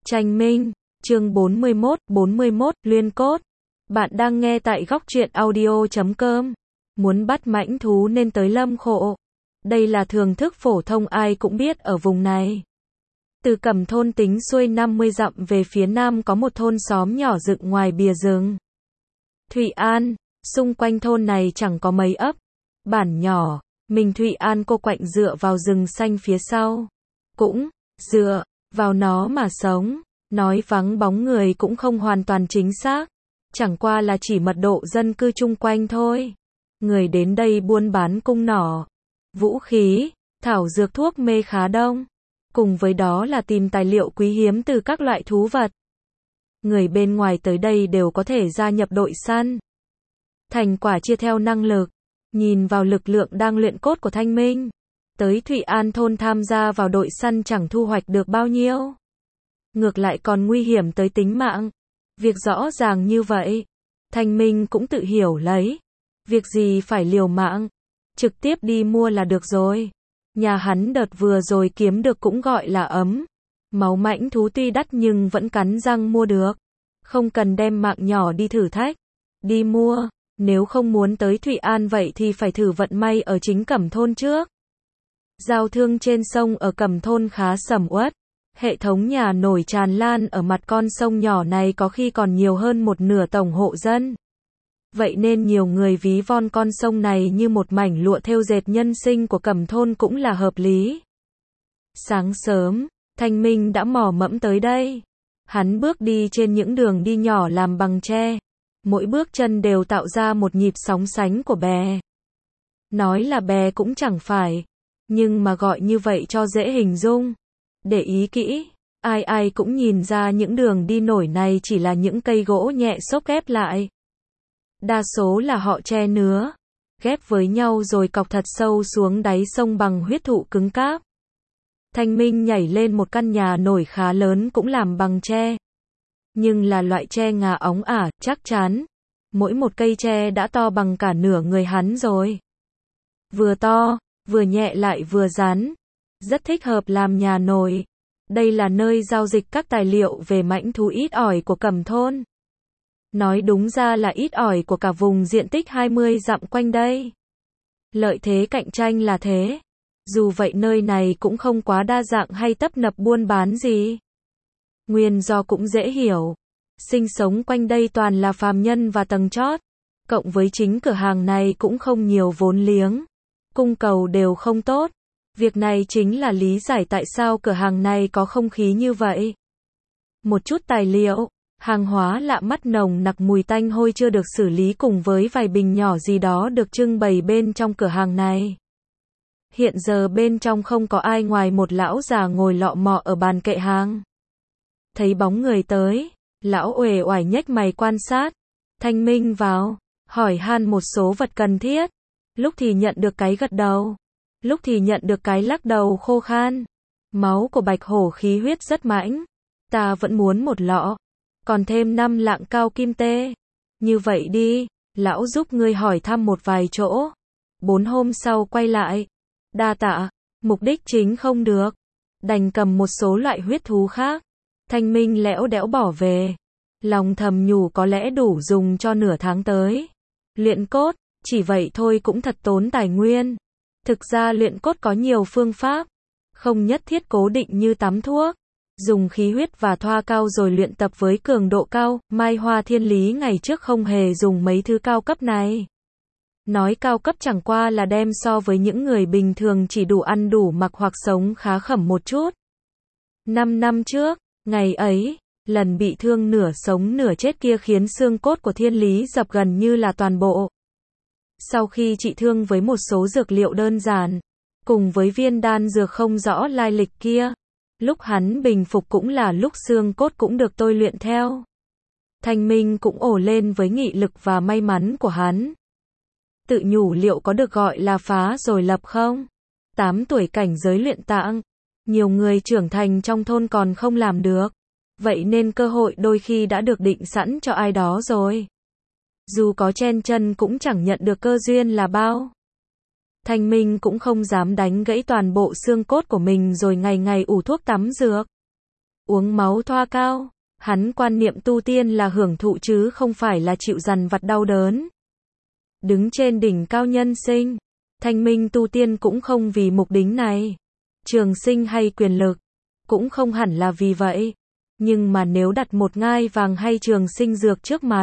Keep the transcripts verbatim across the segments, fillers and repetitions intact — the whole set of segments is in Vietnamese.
Tranh Minh, chương bốn mươi mốt, bốn mươi mốt, Luyên Cốt. Bạn đang nghe tại góc truyện audio chấm com. Muốn bắt mãnh thú nên tới Lâm Khộ. Đây là thường thức phổ thông ai cũng biết ở vùng này. Từ Cẩm thôn tính xuôi năm mươi dặm về phía nam có một thôn xóm nhỏ dựng ngoài bìa rừng. Thụy An, xung quanh thôn này chẳng có mấy ấp. Bản nhỏ, mình Thụy An cô quạnh dựa vào rừng xanh phía sau. Cũng, dựa vào nó mà sống. Nói vắng bóng người cũng không hoàn toàn chính xác. Chẳng qua là chỉ mật độ dân cư chung quanh thôi. Người đến đây buôn bán cung nỏ, vũ khí, thảo dược thuốc mê khá đông. Cùng với đó là tìm tài liệu quý hiếm từ các loại thú vật. Người bên ngoài tới đây đều có thể gia nhập đội săn. Thành quả chia theo năng lực. Nhìn vào lực lượng đang luyện cốt của Thanh Minh, tới Thụy An thôn tham gia vào đội săn chẳng thu hoạch được bao nhiêu. Ngược lại còn nguy hiểm tới tính mạng. Việc rõ ràng như vậy, Thanh Minh cũng tự hiểu lấy. Việc gì phải liều mạng, trực tiếp đi mua là được rồi. Nhà hắn đợt vừa rồi kiếm được cũng gọi là ấm. Máu mãnh thú tuy đắt nhưng vẫn cắn răng mua được. Không cần đem mạng nhỏ đi thử thách. Đi mua, nếu không muốn tới Thụy An vậy thì phải thử vận may ở chính Cẩm thôn trước. Giao thương trên sông ở Cẩm thôn khá sầm uất. Hệ thống nhà nổi tràn lan ở mặt con sông nhỏ này có khi còn nhiều hơn một nửa tổng hộ dân. Vậy nên nhiều người ví von con sông này như một mảnh lụa thêu dệt nhân sinh của Cẩm thôn cũng là hợp lý. Sáng sớm, Thanh Minh đã mò mẫm tới đây. Hắn bước đi trên những đường đi nhỏ làm bằng tre. Mỗi bước chân đều tạo ra một nhịp sóng sánh của bè. Nói là bè cũng chẳng phải, nhưng mà gọi như vậy cho dễ hình dung. Để ý kỹ, ai ai cũng nhìn ra những đường đi nổi này chỉ là những cây gỗ nhẹ xốc ghép lại. Đa số là họ tre nứa, ghép với nhau rồi cọc thật sâu xuống đáy sông bằng huyết thụ cứng cáp. Thanh Minh nhảy lên một căn nhà nổi khá lớn cũng làm bằng tre. Nhưng là loại tre ngà óng ả, chắc chắn. Mỗi một cây tre đã to bằng cả nửa người hắn rồi. Vừa to, vừa nhẹ lại vừa rắn. Rất thích hợp làm nhà nổi. Đây là nơi giao dịch các tài liệu về mãnh thú ít ỏi của Cẩm thôn. Nói đúng ra là ít ỏi của cả vùng diện tích hai mươi dặm quanh đây. Lợi thế cạnh tranh là thế. Dù vậy nơi này cũng không quá đa dạng hay tấp nập buôn bán gì. Nguyên do cũng dễ hiểu. Sinh sống quanh đây toàn là phàm nhân và tầng chót. Cộng với chính cửa hàng này cũng không nhiều vốn liếng. Cung cầu đều không tốt. Việc này chính là lý giải tại sao cửa hàng này có không khí như vậy. Một chút tài liệu, hàng hóa lạ mắt nồng nặc mùi tanh hôi chưa được xử lý cùng với vài bình nhỏ gì đó được trưng bày bên trong cửa hàng này. Hiện giờ bên trong không có ai ngoài một lão già ngồi lọ mọ ở bàn kệ hàng. Thấy bóng người tới, lão uể oải nhếch mày quan sát. Thanh Minh vào, hỏi han một số vật cần thiết. Lúc thì nhận được cái gật đầu. Lúc thì nhận được cái lắc đầu khô khan. Máu của bạch hổ khí huyết rất mãnh. Ta vẫn muốn một lọ. Còn thêm năm lạng cao kim tê. Như vậy đi, lão giúp ngươi hỏi thăm một vài chỗ. Bốn hôm sau quay lại. Đa tạ, mục đích chính không được. Đành cầm một số loại huyết thú khác. Thanh Minh lẽo đẽo bỏ về. Lòng thầm nhủ có lẽ đủ dùng cho nửa tháng tới. Luyện cốt, chỉ vậy thôi cũng thật tốn tài nguyên. Thực ra luyện cốt có nhiều phương pháp, không nhất thiết cố định như tắm thuốc. Dùng khí huyết và thoa cao rồi luyện tập với cường độ cao. Mai Hoa Thiên Lý ngày trước không hề dùng mấy thứ cao cấp này. Nói cao cấp chẳng qua là đem so với những người bình thường chỉ đủ ăn đủ mặc hoặc sống khá khẩm một chút. Năm năm trước, ngày ấy, lần bị thương nửa sống nửa chết kia khiến xương cốt của Thiên Lý dập gần như là toàn bộ. Sau khi trị thương với một số dược liệu đơn giản, cùng với viên đan dược không rõ lai lịch kia, lúc hắn bình phục cũng là lúc xương cốt cũng được tôi luyện theo. Thanh Minh cũng ồ lên với nghị lực và may mắn của hắn. Tự nhủ liệu có được gọi là phá rồi lập không? Tám tuổi cảnh giới luyện tạng, nhiều người trưởng thành trong thôn còn không làm được. Vậy nên cơ hội đôi khi đã được định sẵn cho ai đó rồi. Dù có chen chân cũng chẳng nhận được cơ duyên là bao. Thanh Minh cũng không dám đánh gãy toàn bộ xương cốt của mình rồi ngày ngày ủ thuốc tắm dược. uống máu thoa cao. Hắn quan niệm tu tiên là hưởng thụ chứ không phải là chịu dằn vặt đau đớn. Đứng trên đỉnh cao nhân sinh, Thanh Minh tu tiên cũng không vì mục đích này. Trường sinh hay quyền lực, cũng không hẳn là vì vậy. Nhưng mà nếu đặt một ngai vàng hay trường sinh dược trước mặt,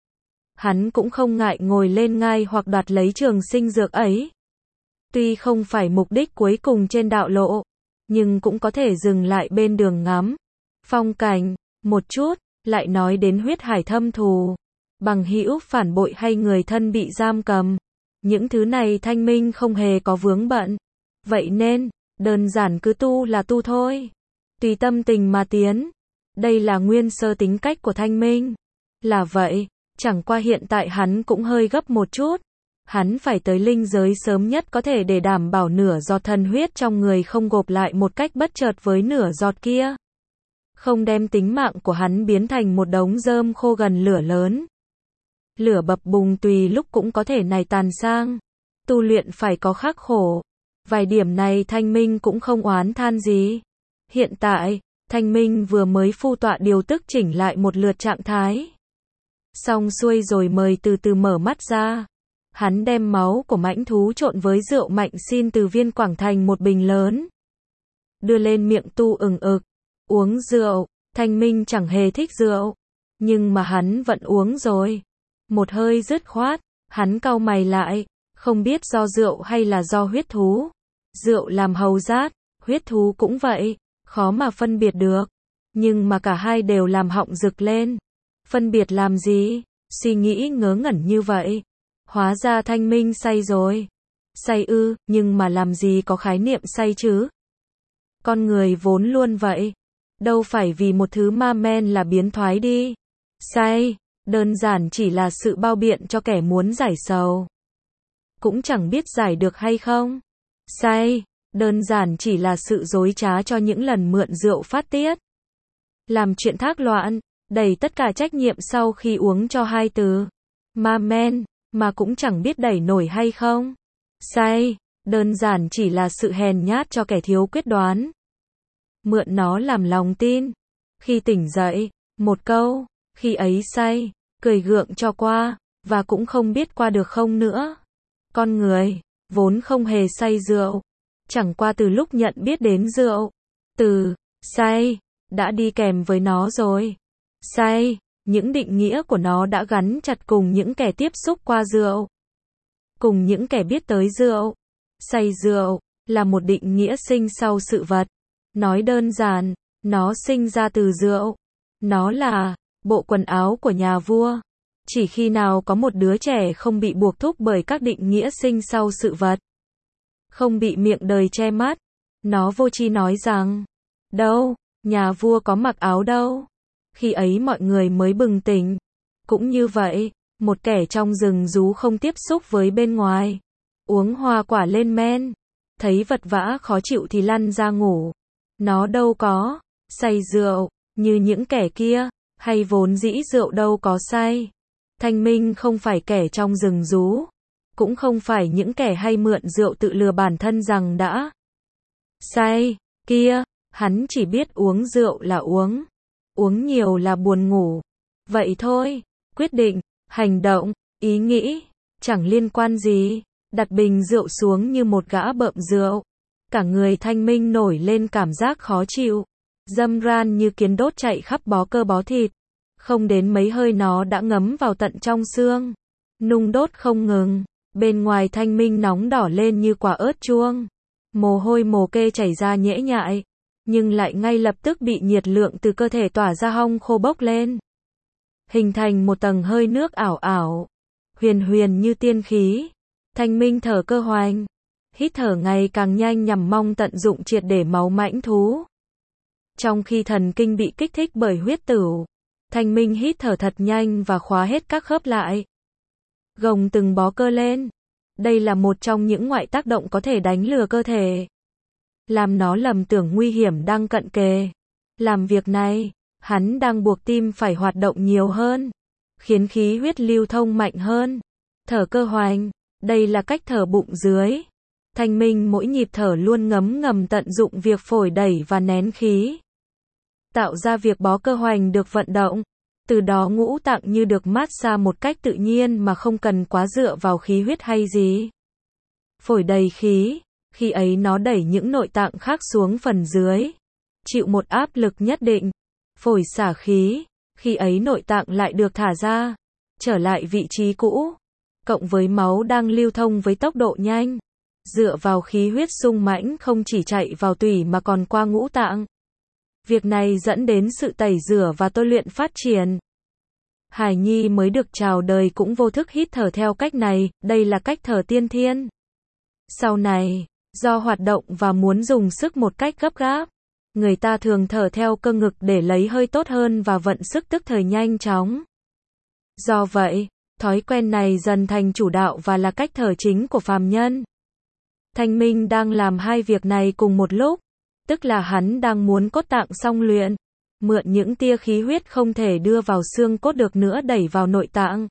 hắn cũng không ngại ngồi lên ngai hoặc đoạt lấy trường sinh dược ấy. Tuy không phải mục đích cuối cùng trên đạo lộ, nhưng cũng có thể dừng lại bên đường ngắm phong cảnh một chút, lại nói đến huyết hải thâm thù, bằng hữu phản bội hay người thân bị giam cầm. Những thứ này Thanh Minh không hề có vướng bận. Vậy nên, đơn giản cứ tu là tu thôi. Tùy tâm tình mà tiến. Đây là nguyên sơ tính cách của Thanh Minh. Là vậy, chẳng qua hiện tại hắn cũng hơi gấp một chút. Hắn phải tới linh giới sớm nhất có thể để đảm bảo nửa giọt thần huyết trong người không gộp lại một cách bất chợt với nửa giọt kia. Không đem tính mạng của hắn biến thành một đống rơm khô gần lửa lớn. Lửa bập bùng tùy lúc cũng có thể này tàn sang. Tu luyện phải có khắc khổ. Vài điểm này Thanh Minh cũng không oán than gì. Hiện tại, Thanh Minh vừa mới phu tọa điều tức chỉnh lại một lượt trạng thái. Xong xuôi rồi mời từ từ mở mắt ra. Hắn đem máu của mãnh thú trộn với rượu mạnh xin từ viên quảng thành một bình lớn. Đưa lên miệng tu ừng ực. Uống rượu, Thanh Minh chẳng hề thích rượu. Nhưng mà hắn vẫn uống rồi. Một hơi dứt khoát, hắn cau mày lại. Không biết do rượu hay là do huyết thú. Rượu làm hầu rát, huyết thú cũng vậy. Khó mà phân biệt được. Nhưng mà cả hai đều làm họng rực lên. Phân biệt làm gì? Suy nghĩ ngớ ngẩn như vậy. Hóa ra Thanh Minh say rồi. Say ư, nhưng mà làm gì có khái niệm say chứ? Con người vốn luôn vậy. Đâu phải vì một thứ ma men là biến thoái đi. Say, đơn giản chỉ là sự bao biện cho kẻ muốn giải sầu. Cũng chẳng biết giải được hay không. Say, đơn giản chỉ là sự dối trá cho những lần mượn rượu phát tiết. Làm chuyện thác loạn, đẩy tất cả trách nhiệm sau khi uống cho hai từ. Ma men, mà cũng chẳng biết đẩy nổi hay không. Say, đơn giản chỉ là sự hèn nhát cho kẻ thiếu quyết đoán. Mượn nó làm lòng tin. Khi tỉnh dậy, một câu, khi ấy say, cười gượng cho qua, và cũng không biết qua được không nữa. Con người, vốn không hề say rượu. Chẳng qua từ lúc nhận biết đến rượu, từ, say, đã đi kèm với nó rồi. Say, những định nghĩa của nó đã gắn chặt cùng những kẻ tiếp xúc qua rượu. Cùng những kẻ biết tới rượu. Say rượu, là một định nghĩa sinh sau sự vật. Nói đơn giản, nó sinh ra từ rượu. Nó là bộ quần áo của nhà vua. Chỉ khi nào có một đứa trẻ không bị buộc thúc bởi các định nghĩa sinh sau sự vật, không bị miệng đời che mắt, nó vô tri nói rằng, đâu, nhà vua có mặc áo đâu. Khi ấy mọi người mới bừng tỉnh. Cũng như vậy, một kẻ trong rừng rú không tiếp xúc với bên ngoài. Uống hoa quả lên men. Thấy vật vã khó chịu thì lăn ra ngủ. Nó đâu có say rượu, như những kẻ kia, hay vốn dĩ rượu đâu có say. Thanh Minh không phải kẻ trong rừng rú. Cũng không phải những kẻ hay mượn rượu tự lừa bản thân rằng đã say, kia, hắn chỉ biết uống rượu là uống. Uống nhiều là buồn ngủ. Vậy thôi, quyết định, hành động, ý nghĩ, chẳng liên quan gì. Đặt bình rượu xuống như một gã bợm rượu. Cả người Thanh Minh nổi lên cảm giác khó chịu. Dâm ran như kiến đốt chạy khắp bó cơ bó thịt. Không đến mấy hơi nó đã ngấm vào tận trong xương. Nung đốt không ngừng. Bên ngoài Thanh Minh nóng đỏ lên như quả ớt chuông. Mồ hôi mồ kê chảy ra nhễ nhại. Nhưng lại ngay lập tức bị nhiệt lượng từ cơ thể tỏa ra hong khô bốc lên. Hình thành một tầng hơi nước ảo ảo. Huyền huyền như tiên khí. Thanh Minh thở cơ hoành. Hít thở ngày càng nhanh nhằm mong tận dụng triệt để máu mãnh thú. Trong khi thần kinh bị kích thích bởi huyết tửu, Thanh Minh hít thở thật nhanh và khóa hết các khớp lại. Gồng từng bó cơ lên. Đây là một trong những ngoại tác động có thể đánh lừa cơ thể. Làm nó lầm tưởng nguy hiểm đang cận kề. Làm việc này, hắn đang buộc tim phải hoạt động nhiều hơn. Khiến khí huyết lưu thông mạnh hơn. Thở cơ hoành. Đây là cách thở bụng dưới. Thanh Minh mỗi nhịp thở luôn ngấm ngầm tận dụng việc phổi đẩy và nén khí. tạo ra việc bó cơ hoành được vận động. Từ đó ngũ tạng như được mát xa một cách tự nhiên mà không cần quá dựa vào khí huyết hay gì. Phổi đầy khí, khi ấy nó đẩy những nội tạng khác xuống phần dưới, chịu một áp lực nhất định. Phổi xả khí, khi ấy nội tạng lại được thả ra, trở lại vị trí cũ. Cộng với máu đang lưu thông với tốc độ nhanh, dựa vào khí huyết sung mãnh không chỉ chạy vào tủy mà còn qua ngũ tạng. Việc này dẫn đến sự tẩy rửa và tôi luyện phát triển. Hài Nhi mới được chào đời cũng vô thức hít thở theo cách này, đây là cách thở tiên thiên. Sau này, do hoạt động và muốn dùng sức một cách gấp gáp, người ta thường thở theo cơ ngực để lấy hơi tốt hơn và vận sức tức thời nhanh chóng. Do vậy, thói quen này dần thành chủ đạo và là cách thở chính của phàm nhân. Thanh Minh đang làm hai việc này cùng một lúc, tức là hắn đang muốn cốt tạng xong luyện, mượn những tia khí huyết không thể đưa vào xương cốt được nữa đẩy vào nội tạng.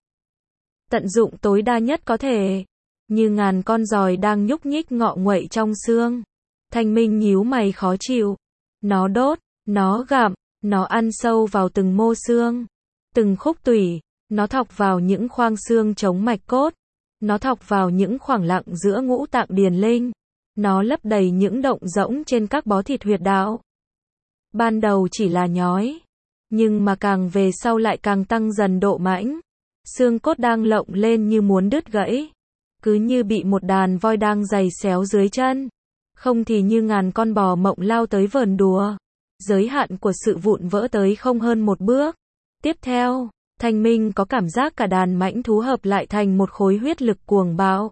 Tận dụng tối đa nhất có thể, như ngàn con giòi đang nhúc nhích ngọ nguậy trong xương. Thanh Minh nhíu mày khó chịu. Nó đốt, nó gặm, nó ăn sâu vào từng mô xương, từng khúc tủy, nó thọc vào những khoang xương chống mạch cốt, nó thọc vào những khoảng lặng giữa ngũ tạng điền linh, nó lấp đầy những động rỗng trên các bó thịt huyệt đạo. Ban đầu chỉ là nhói, nhưng mà càng về sau lại càng tăng dần độ mãnh. Xương cốt đang lộng lên như muốn đứt gãy, cứ như bị một đàn voi đang giày xéo dưới chân, không thì như ngàn con bò mộng lao tới vờn đùa. Giới hạn của sự vụn vỡ tới không hơn một bước. Tiếp theo, Thanh Minh có cảm giác cả đàn mãnh thú hợp lại thành một khối huyết lực cuồng bạo,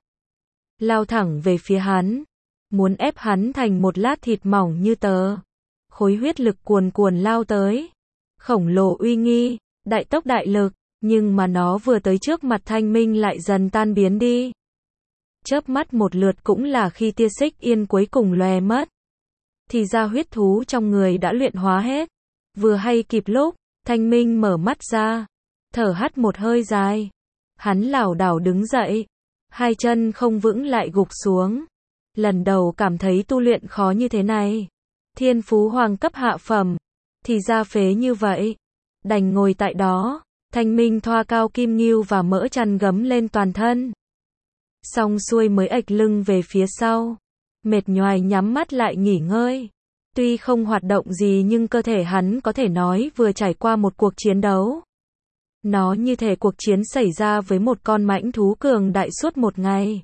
lao thẳng về phía hắn, muốn ép hắn thành một lát thịt mỏng như tờ. Khối huyết lực cuồn cuồn lao tới, khổng lồ uy nghi, đại tốc đại lực, nhưng mà nó vừa tới trước mặt Thanh Minh lại dần tan biến đi. Chớp mắt một lượt cũng là khi tia xích yên cuối cùng lòe mất. Thì ra huyết thú trong người đã luyện hóa hết. Vừa hay kịp lúc, Thanh Minh mở mắt ra, thở hắt một hơi dài. Hắn lảo đảo đứng dậy, hai chân không vững lại gục xuống. Lần đầu cảm thấy tu luyện khó như thế này. Thiên phú hoàng cấp hạ phẩm, thì ra phế như vậy. Đành ngồi tại đó, Thanh Minh thoa cao kim ngưu và mỡ chăn gấm lên toàn thân. Xong xuôi mới ệch lưng về phía sau, mệt nhoài nhắm mắt lại nghỉ ngơi. Tuy không hoạt động gì nhưng cơ thể hắn có thể nói vừa trải qua một cuộc chiến đấu. Nó như thể cuộc chiến xảy ra với một con mãnh thú cường đại suốt một ngày,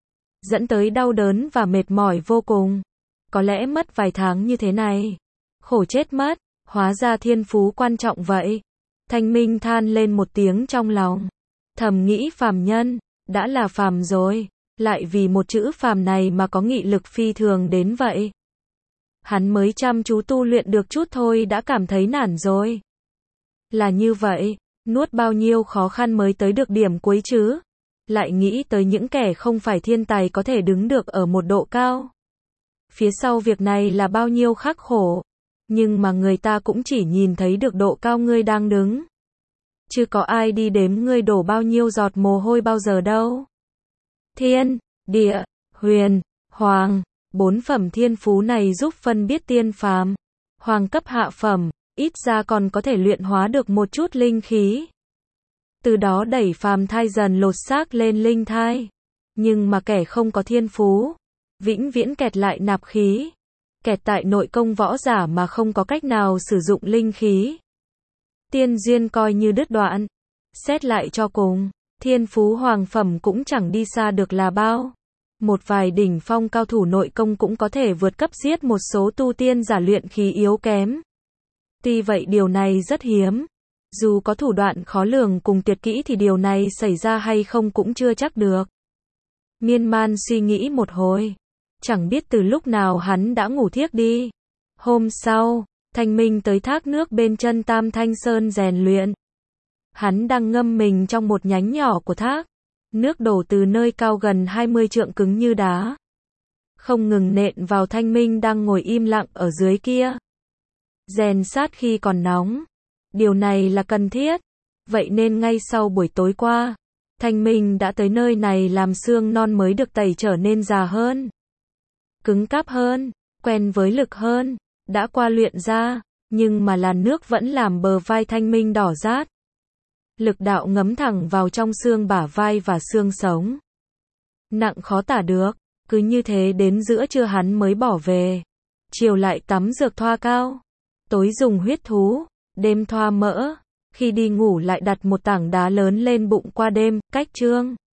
dẫn tới đau đớn và mệt mỏi vô cùng. Có lẽ mất vài tháng như thế này, khổ chết mất, hóa ra thiên phú quan trọng vậy. Thanh Minh than lên một tiếng trong lòng, thầm nghĩ phàm nhân, đã là phàm rồi, lại vì một chữ phàm này mà có nghị lực phi thường đến vậy. Hắn mới chăm chú tu luyện được chút thôi đã cảm thấy nản rồi. Là như vậy, nuốt bao nhiêu khó khăn mới tới được điểm cuối chứ. Lại nghĩ tới những kẻ không phải thiên tài có thể đứng được ở một độ cao. Phía sau việc này là bao nhiêu khắc khổ. Nhưng mà người ta cũng chỉ nhìn thấy được độ cao ngươi đang đứng. Chứ có ai đi đếm ngươi đổ bao nhiêu giọt mồ hôi bao giờ đâu. Thiên, địa, huyền, hoàng, bốn phẩm thiên phú này giúp phân biết tiên phàm. Hoàng cấp hạ phẩm, ít ra còn có thể luyện hóa được một chút linh khí. Từ đó đẩy phàm thai dần lột xác lên linh thai. Nhưng mà kẻ không có thiên phú, vĩnh viễn kẹt lại nạp khí. Kẹt tại nội công võ giả mà không có cách nào sử dụng linh khí. Tiên duyên coi như đứt đoạn. Xét lại cho cùng, thiên phú hoàng phẩm cũng chẳng đi xa được là bao. Một vài đỉnh phong cao thủ nội công cũng có thể vượt cấp giết một số tu tiên giả luyện khí yếu kém. Tuy vậy điều này rất hiếm. Dù có thủ đoạn khó lường cùng tuyệt kỹ thì điều này xảy ra hay không cũng chưa chắc được. Miên man suy nghĩ một hồi, chẳng biết từ lúc nào hắn đã ngủ thiếp đi. Hôm sau, Thanh Minh tới thác nước bên chân Tam Thanh Sơn rèn luyện. Hắn đang ngâm mình trong một nhánh nhỏ của thác. Nước đổ từ nơi cao gần hai mươi trượng cứng như đá, không ngừng nện vào Thanh Minh đang ngồi im lặng ở dưới kia. Rèn sát khi còn nóng. Điều này là cần thiết. Vậy nên ngay sau buổi tối qua, Thanh Minh đã tới nơi này làm xương non mới được tẩy trở nên già hơn, cứng cáp hơn, quen với lực hơn, đã qua luyện ra. Nhưng mà làn nước vẫn làm bờ vai Thanh Minh đỏ rát. Lực đạo ngấm thẳng vào trong xương bả vai và xương sống. Nặng khó tả được, cứ như thế đến giữa trưa hắn mới bỏ về. Chiều lại tắm dược thoa cao, tối dùng huyết thú, đêm thoa mỡ. Khi đi ngủ lại đặt một tảng đá lớn lên bụng qua đêm, cách chương.